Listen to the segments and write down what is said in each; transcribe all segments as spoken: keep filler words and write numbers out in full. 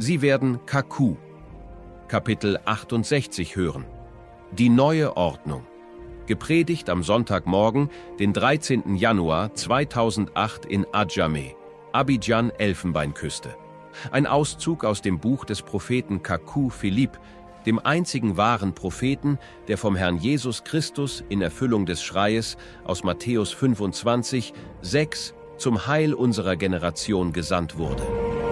Sie werden K Q, Kapitel achtundsechzig hören. Die neue Ordnung. Gepredigt am Sonntagmorgen, den dreizehnten Januar zweitausendacht in Adjamé, Abidjan, Elfenbeinküste. Ein Auszug aus dem Buch des Propheten K Q Philipp, dem einzigen wahren Propheten, der vom Herrn Jesus Christus in Erfüllung des Schreies aus Matthäus fünfundzwanzig, sechs zum Heil unserer Generation gesandt wurde.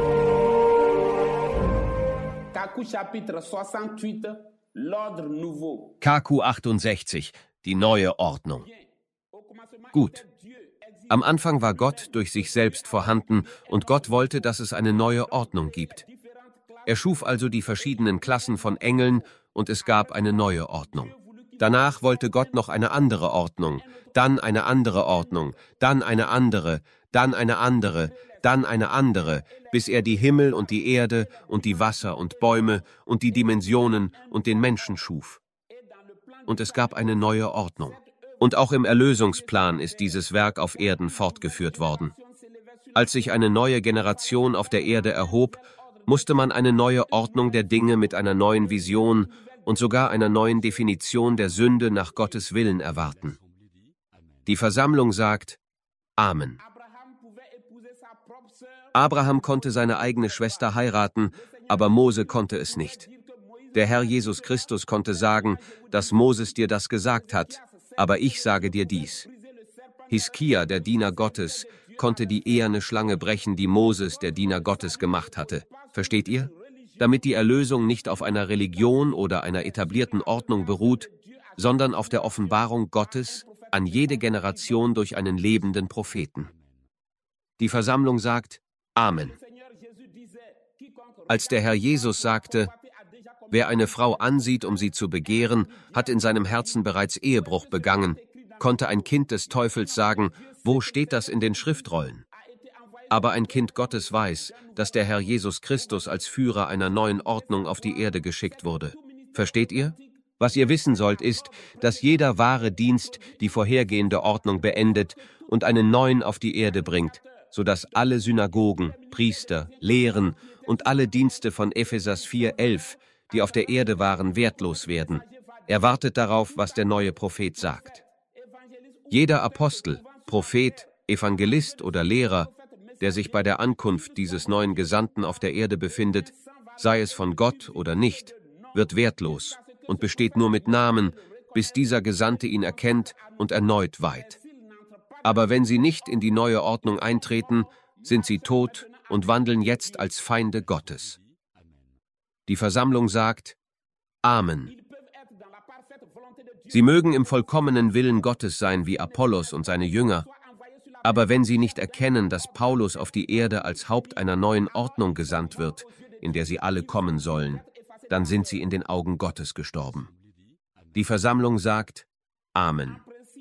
K Q achtundsechzig, die neue Ordnung. Gut. Am Anfang war Gott durch sich selbst vorhanden und Gott wollte, dass es eine neue Ordnung gibt. Er schuf also die verschiedenen Klassen von Engeln und es gab eine neue Ordnung. Danach wollte Gott noch eine andere Ordnung, dann eine andere Ordnung, dann eine andere, dann eine andere, dann eine andere, bis er die Himmel und die Erde und die Wasser und Bäume und die Dimensionen und den Menschen schuf. Und es gab eine neue Ordnung. Und auch im Erlösungsplan ist dieses Werk auf Erden fortgeführt worden. Als sich eine neue Generation auf der Erde erhob, musste man eine neue Ordnung der Dinge mit einer neuen Vision und sogar einer neuen Definition der Sünde nach Gottes Willen erwarten. Die Versammlung sagt Amen. Abraham konnte seine eigene Schwester heiraten, aber Mose konnte es nicht. Der Herr Jesus Christus konnte sagen, dass Moses dir das gesagt hat, aber ich sage dir dies. Hiskia, der Diener Gottes, konnte die eherne Schlange brechen, die Moses, der Diener Gottes, gemacht hatte. Versteht ihr? Damit die Erlösung nicht auf einer Religion oder einer etablierten Ordnung beruht, sondern auf der Offenbarung Gottes an jede Generation durch einen lebenden Propheten. Die Versammlung sagt Amen. Als der Herr Jesus sagte, wer eine Frau ansieht, um sie zu begehren, hat in seinem Herzen bereits Ehebruch begangen, konnte ein Kind des Teufels sagen, wo steht das in den Schriftrollen? Aber ein Kind Gottes weiß, dass der Herr Jesus Christus als Führer einer neuen Ordnung auf die Erde geschickt wurde. Versteht ihr? Was ihr wissen sollt, ist, dass jeder wahre Dienst die vorhergehende Ordnung beendet und einen neuen auf die Erde bringt, sodass alle Synagogen, Priester, Lehren und alle Dienste von Ephesers vier elf, die auf der Erde waren, wertlos werden. Er wartet darauf, was der neue Prophet sagt. Jeder Apostel, Prophet, Evangelist oder Lehrer, der sich bei der Ankunft dieses neuen Gesandten auf der Erde befindet, sei es von Gott oder nicht, wird wertlos und besteht nur mit Namen, bis dieser Gesandte ihn erkennt und erneut weiht. Aber wenn sie nicht in die neue Ordnung eintreten, sind sie tot und wandeln jetzt als Feinde Gottes. Die Versammlung sagt Amen. Sie mögen im vollkommenen Willen Gottes sein wie Apollos und seine Jünger, aber wenn sie nicht erkennen, dass Paulus auf die Erde als Haupt einer neuen Ordnung gesandt wird, in der sie alle kommen sollen, dann sind sie in den Augen Gottes gestorben. Die Versammlung sagt Amen.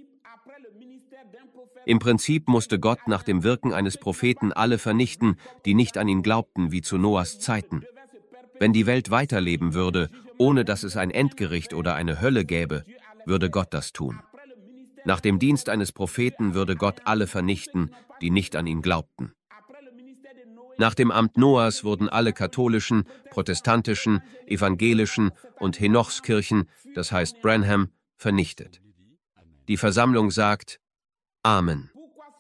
Im Prinzip musste Gott nach dem Wirken eines Propheten alle vernichten, die nicht an ihn glaubten, wie zu Noahs Zeiten. Wenn die Welt weiterleben würde, ohne dass es ein Endgericht oder eine Hölle gäbe, würde Gott das tun. Nach dem Dienst eines Propheten würde Gott alle vernichten, die nicht an ihn glaubten. Nach dem Amt Noahs wurden alle katholischen, protestantischen, evangelischen und Henochskirchen, das heißt Branham, vernichtet. Die Versammlung sagt Amen.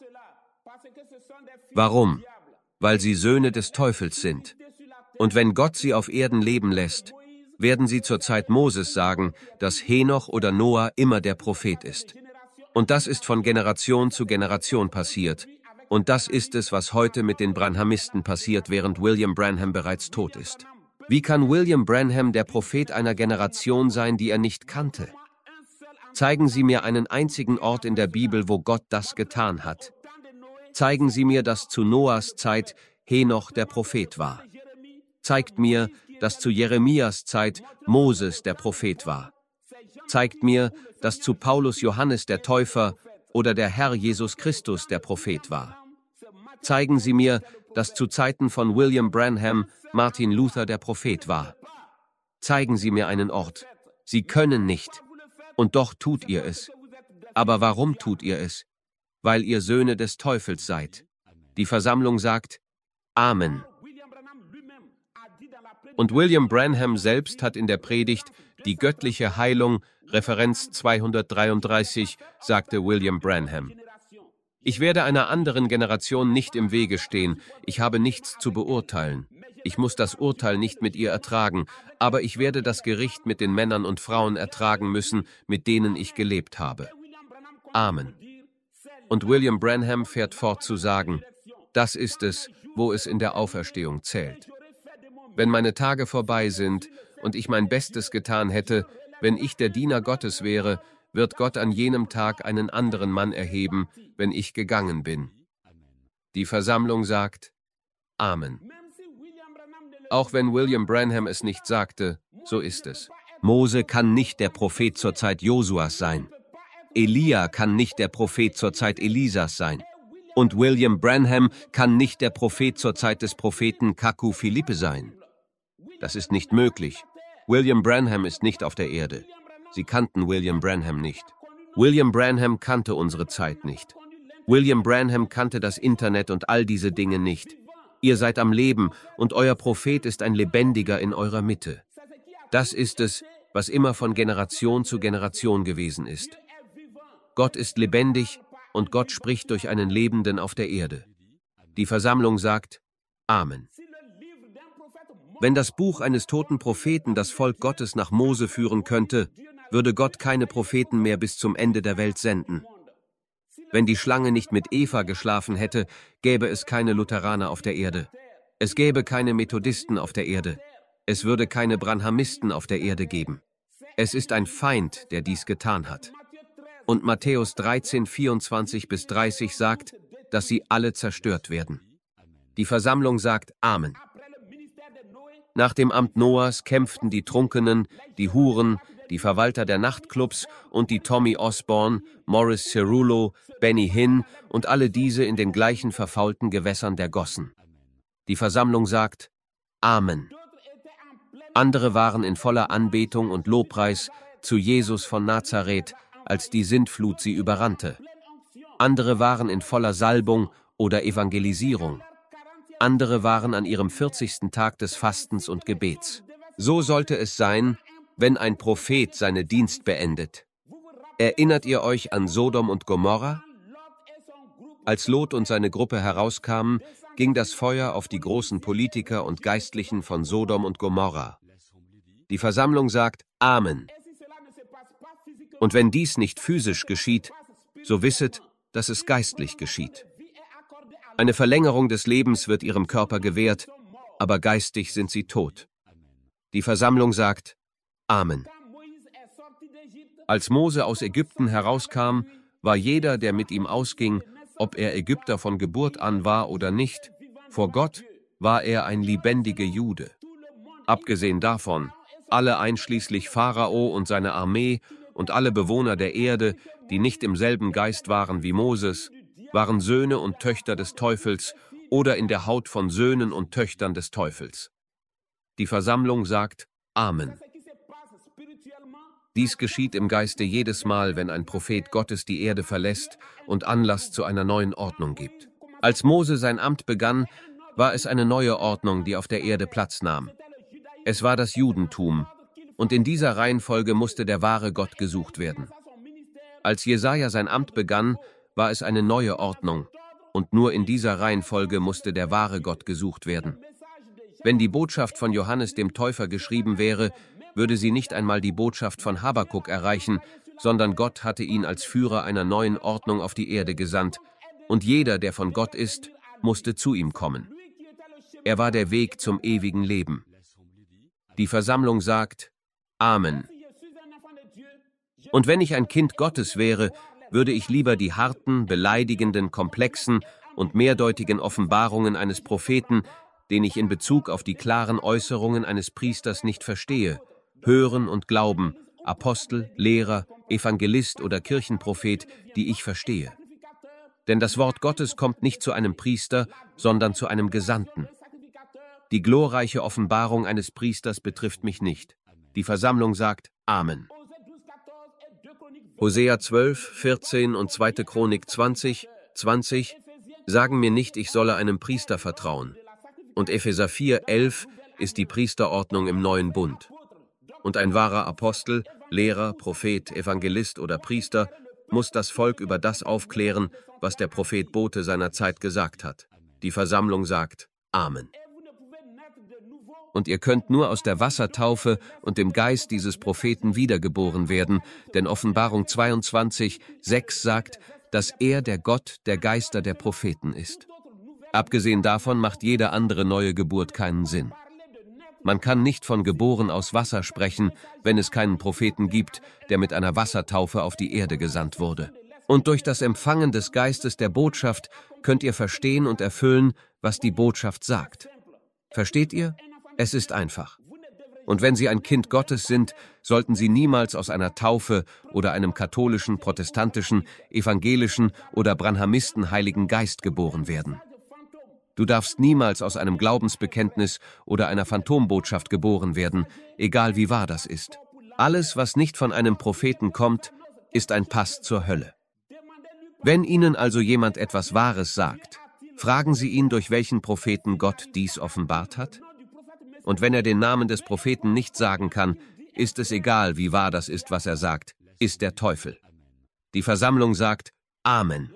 Warum? Weil sie Söhne des Teufels sind. Und wenn Gott sie auf Erden leben lässt, werden sie zur Zeit Moses sagen, dass Henoch oder Noah immer der Prophet ist. Und das ist von Generation zu Generation passiert. Und das ist es, was heute mit den Branhamisten passiert, während William Branham bereits tot ist. Wie kann William Branham der Prophet einer Generation sein, die er nicht kannte? Zeigen Sie mir einen einzigen Ort in der Bibel, wo Gott das getan hat. Zeigen Sie mir, dass zu Noahs Zeit Henoch der Prophet war. Zeigt mir, dass zu Jeremias Zeit Moses der Prophet war. Zeigt mir, dass zu Paulus Johannes der Täufer oder der Herr Jesus Christus der Prophet war. Zeigen Sie mir, dass zu Zeiten von William Branham Martin Luther der Prophet war. Zeigen Sie mir einen Ort. Sie können nicht. Und doch tut ihr es. Aber warum tut ihr es? Weil ihr Söhne des Teufels seid. Die Versammlung sagt Amen. Und William Branham selbst hat in der Predigt die göttliche Heilung, Referenz zweihundertdreiunddreißig, sagte William Branham: Ich werde einer anderen Generation nicht im Wege stehen, ich habe nichts zu beurteilen. Ich muss das Urteil nicht mit ihr ertragen, aber ich werde das Gericht mit den Männern und Frauen ertragen müssen, mit denen ich gelebt habe. Amen. Und William Branham fährt fort zu sagen: Das ist es, wo es in der Auferstehung zählt. Wenn meine Tage vorbei sind und ich mein Bestes getan hätte, wenn ich der Diener Gottes wäre, wird Gott an jenem Tag einen anderen Mann erheben, wenn ich gegangen bin. Die Versammlung sagt: Amen. Auch wenn William Branham es nicht sagte, so ist es. Mose kann nicht der Prophet zur Zeit Josuas sein. Elia kann nicht der Prophet zur Zeit Elisas sein. Und William Branham kann nicht der Prophet zur Zeit des Propheten Kaku Philippe sein. Das ist nicht möglich. William Branham ist nicht auf der Erde. Sie kannten William Branham nicht. William Branham kannte unsere Zeit nicht. William Branham kannte das Internet und all diese Dinge nicht. Ihr seid am Leben und euer Prophet ist ein Lebendiger in eurer Mitte. Das ist es, was immer von Generation zu Generation gewesen ist. Gott ist lebendig und Gott spricht durch einen Lebenden auf der Erde. Die Versammlung sagt: Amen. Wenn das Buch eines toten Propheten das Volk Gottes nach Mose führen könnte, würde Gott keine Propheten mehr bis zum Ende der Welt senden. Wenn die Schlange nicht mit Eva geschlafen hätte, gäbe es keine Lutheraner auf der Erde. Es gäbe keine Methodisten auf der Erde. Es würde keine Branhamisten auf der Erde geben. Es ist ein Feind, der dies getan hat. Und Matthäus dreizehn, vierundzwanzig bis dreißig sagt, dass sie alle zerstört werden. Die Versammlung sagt Amen. Nach dem Amt Noahs kämpften die Trunkenen, die Huren, die Verwalter der Nachtclubs und die Tommy Osborne, Morris Cerullo, Benny Hinn und alle diese in den gleichen verfaulten Gewässern der Gossen. Die Versammlung sagt Amen. Andere waren in voller Anbetung und Lobpreis zu Jesus von Nazareth, als die Sintflut sie überrannte. Andere waren in voller Salbung oder Evangelisierung. Andere waren an ihrem vierzigsten Tag des Fastens und Gebets. So sollte es sein, wenn ein Prophet seinen Dienst beendet. Erinnert ihr euch an Sodom und Gomorra? Als Lot und seine Gruppe herauskamen, ging das Feuer auf die großen Politiker und Geistlichen von Sodom und Gomorra. Die Versammlung sagt Amen. Und wenn dies nicht physisch geschieht, so wisset, dass es geistlich geschieht. Eine Verlängerung des Lebens wird ihrem Körper gewährt, aber geistig sind sie tot. Die Versammlung sagt Amen. Als Mose aus Ägypten herauskam, war jeder, der mit ihm ausging, ob er Ägypter von Geburt an war oder nicht, vor Gott war er ein lebendiger Jude. Abgesehen davon, alle einschließlich Pharao und seine Armee und alle Bewohner der Erde, die nicht im selben Geist waren wie Moses, waren Söhne und Töchter des Teufels oder in der Haut von Söhnen und Töchtern des Teufels. Die Versammlung sagt Amen. Dies geschieht im Geiste jedes Mal, wenn ein Prophet Gottes die Erde verlässt und Anlass zu einer neuen Ordnung gibt. Als Mose sein Amt begann, war es eine neue Ordnung, die auf der Erde Platz nahm. Es war das Judentum, und in dieser Reihenfolge musste der wahre Gott gesucht werden. Als Jesaja sein Amt begann, war es eine neue Ordnung, und nur in dieser Reihenfolge musste der wahre Gott gesucht werden. Wenn die Botschaft von Johannes dem Täufer geschrieben wäre, würde sie nicht einmal die Botschaft von Habakuk erreichen, sondern Gott hatte ihn als Führer einer neuen Ordnung auf die Erde gesandt, und jeder, der von Gott ist, musste zu ihm kommen. Er war der Weg zum ewigen Leben. Die Versammlung sagt Amen. Und wenn ich ein Kind Gottes wäre, würde ich lieber die harten, beleidigenden, komplexen und mehrdeutigen Offenbarungen eines Propheten, den ich in Bezug auf die klaren Äußerungen eines Priesters nicht verstehe, hören und glauben, Apostel, Lehrer, Evangelist oder Kirchenprophet, die ich verstehe. Denn das Wort Gottes kommt nicht zu einem Priester, sondern zu einem Gesandten. Die glorreiche Offenbarung eines Priesters betrifft mich nicht. Die Versammlung sagt Amen. Hosea zwölf, vierzehn und zweite Chronik zwanzig, zwanzig sagen mir nicht, ich solle einem Priester vertrauen. Und Epheser vier, elf ist die Priesterordnung im neuen Bund. Und ein wahrer Apostel, Lehrer, Prophet, Evangelist oder Priester muss das Volk über das aufklären, was der Prophet Bote seiner Zeit gesagt hat. Die Versammlung sagt Amen. Und ihr könnt nur aus der Wassertaufe und dem Geist dieses Propheten wiedergeboren werden, denn Offenbarung zweiundzwanzig, sechs sagt, dass er der Gott der Geister der Propheten ist. Abgesehen davon macht jede andere neue Geburt keinen Sinn. Man kann nicht von geboren aus Wasser sprechen, wenn es keinen Propheten gibt, der mit einer Wassertaufe auf die Erde gesandt wurde. Und durch das Empfangen des Geistes der Botschaft könnt ihr verstehen und erfüllen, was die Botschaft sagt. Versteht ihr? Es ist einfach. Und wenn Sie ein Kind Gottes sind, sollten Sie niemals aus einer Taufe oder einem katholischen, protestantischen, evangelischen oder Branhamisten Heiligen Geist geboren werden. Du darfst niemals aus einem Glaubensbekenntnis oder einer Phantombotschaft geboren werden, egal wie wahr das ist. Alles, was nicht von einem Propheten kommt, ist ein Pass zur Hölle. Wenn Ihnen also jemand etwas Wahres sagt, fragen Sie ihn, durch welchen Propheten Gott dies offenbart hat. Und wenn er den Namen des Propheten nicht sagen kann, ist es egal, wie wahr das ist, was er sagt, ist der Teufel. Die Versammlung sagt Amen.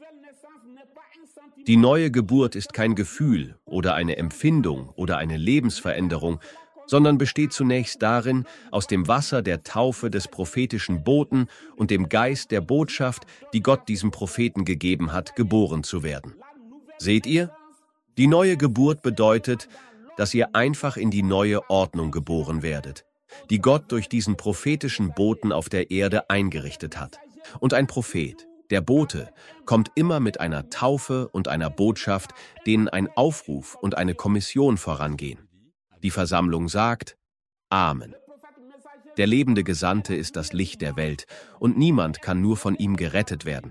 Die neue Geburt ist kein Gefühl oder eine Empfindung oder eine Lebensveränderung, sondern besteht zunächst darin, aus dem Wasser der Taufe des prophetischen Boten und dem Geist der Botschaft, die Gott diesem Propheten gegeben hat, geboren zu werden. Seht ihr? Die neue Geburt bedeutet, dass ihr einfach in die neue Ordnung geboren werdet, die Gott durch diesen prophetischen Boten auf der Erde eingerichtet hat. Und ein Prophet, der Bote, kommt immer mit einer Taufe und einer Botschaft, denen ein Aufruf und eine Kommission vorangehen. Die Versammlung sagt Amen. Der lebende Gesandte ist das Licht der Welt, und niemand kann nur von ihm gerettet werden.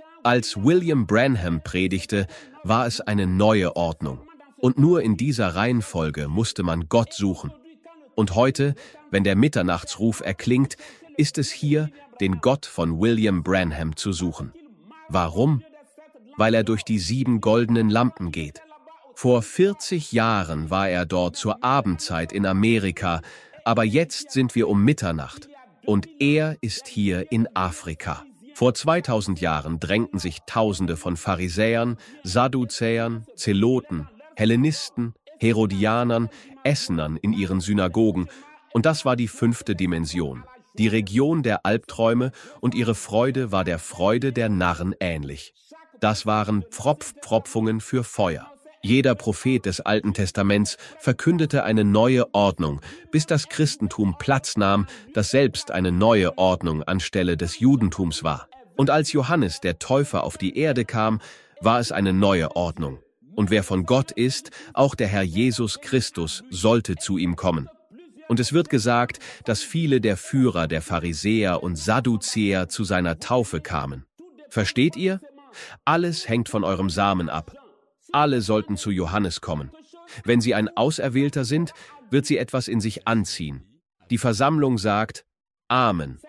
Als William Branham predigte, war es eine neue Ordnung. Und nur in dieser Reihenfolge musste man Gott suchen. Und heute, wenn der Mitternachtsruf erklingt, ist es hier, den Gott von William Branham zu suchen. Warum? Weil er durch die sieben goldenen Lampen geht. Vor vierzig Jahren war er dort zur Abendzeit in Amerika, aber jetzt sind wir um Mitternacht. Und er ist hier in Afrika. Vor zweitausend Jahren drängten sich Tausende von Pharisäern, Sadduzäern, Zeloten, Hellenisten, Herodianern, Essenern in ihren Synagogen, und das war die fünfte Dimension, die Region der Albträume, und ihre Freude war der Freude der Narren ähnlich. Das waren Pfropfpfropfungen für Feuer. Jeder Prophet des Alten Testaments verkündete eine neue Ordnung, bis das Christentum Platz nahm, das selbst eine neue Ordnung anstelle des Judentums war. Und als Johannes der Täufer auf die Erde kam, war es eine neue Ordnung. Und wer von Gott ist, auch der Herr Jesus Christus, sollte zu ihm kommen. Und es wird gesagt, dass viele der Führer der Pharisäer und Sadduzäer zu seiner Taufe kamen. Versteht ihr? Alles hängt von eurem Samen ab. Alle sollten zu Johannes kommen. Wenn sie ein Auserwählter sind, wird sie etwas in sich anziehen. Die Versammlung sagt Amen.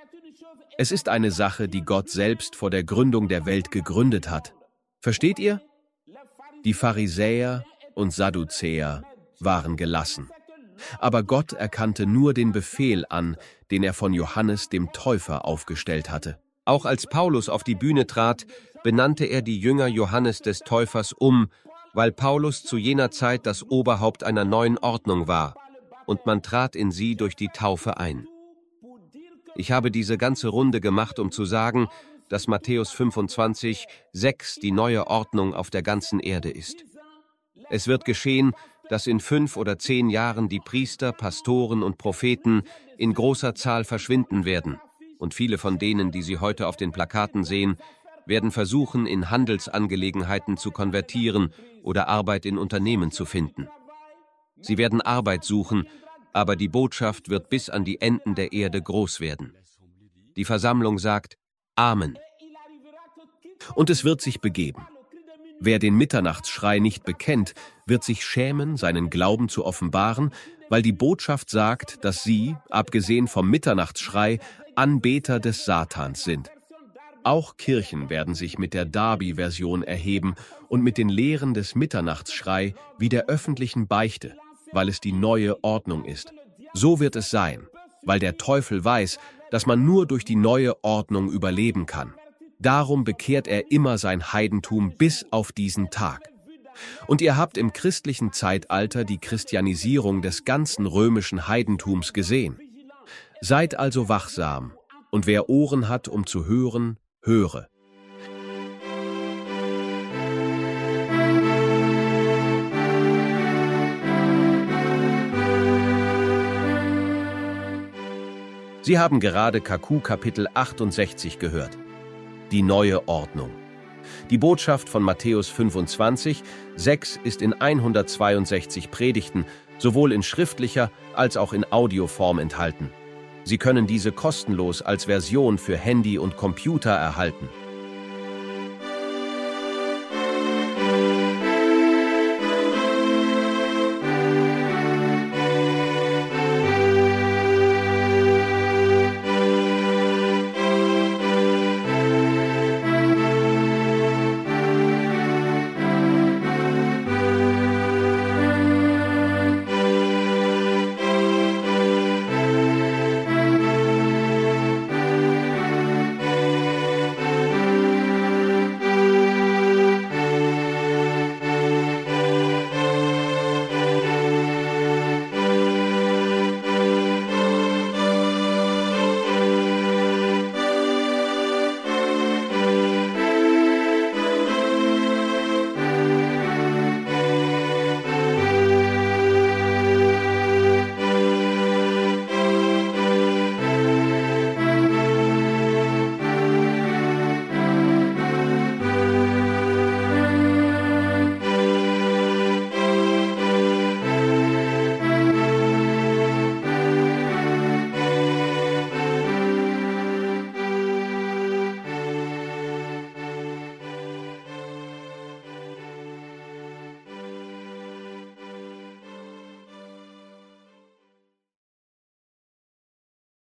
Es ist eine Sache, die Gott selbst vor der Gründung der Welt gegründet hat. Versteht ihr? Die Pharisäer und Sadduzäer waren gelassen. Aber Gott erkannte nur den Befehl an, den er von Johannes dem Täufer aufgestellt hatte. Auch als Paulus auf die Bühne trat, benannte er die Jünger Johannes des Täufers um, weil Paulus zu jener Zeit das Oberhaupt einer neuen Ordnung war, und man trat in sie durch die Taufe ein. Ich habe diese ganze Runde gemacht, um zu sagen, dass Matthäus fünfundzwanzig, sechs die neue Ordnung auf der ganzen Erde ist. Es wird geschehen, dass in fünf oder zehn Jahren die Priester, Pastoren und Propheten in großer Zahl verschwinden werden, und viele von denen, die Sie heute auf den Plakaten sehen, werden versuchen, in Handelsangelegenheiten zu konvertieren oder Arbeit in Unternehmen zu finden. Sie werden Arbeit suchen, aber die Botschaft wird bis an die Enden der Erde groß werden. Die Versammlung sagt Amen. Und es wird sich begeben. Wer den Mitternachtsschrei nicht bekennt, wird sich schämen, seinen Glauben zu offenbaren, weil die Botschaft sagt, dass sie, abgesehen vom Mitternachtsschrei, Anbeter des Satans sind. Auch Kirchen werden sich mit der Darby-Version erheben und mit den Lehren des Mitternachtsschrei wie der öffentlichen Beichte, weil es die neue Ordnung ist. So wird es sein, weil der Teufel weiß, dass man nur durch die neue Ordnung überleben kann. Darum bekehrt er immer sein Heidentum bis auf diesen Tag. Und ihr habt im christlichen Zeitalter die Christianisierung des ganzen römischen Heidentums gesehen. Seid also wachsam, und wer Ohren hat, um zu hören, höre. Sie haben gerade K Q Kapitel achtundsechzig gehört. Die neue Ordnung. Die Botschaft von Matthäus fünfundzwanzig, sechs ist in hundertzweiundsechzig Predigten, sowohl in schriftlicher als auch in Audioform enthalten. Sie können diese kostenlos als Version für Handy und Computer erhalten.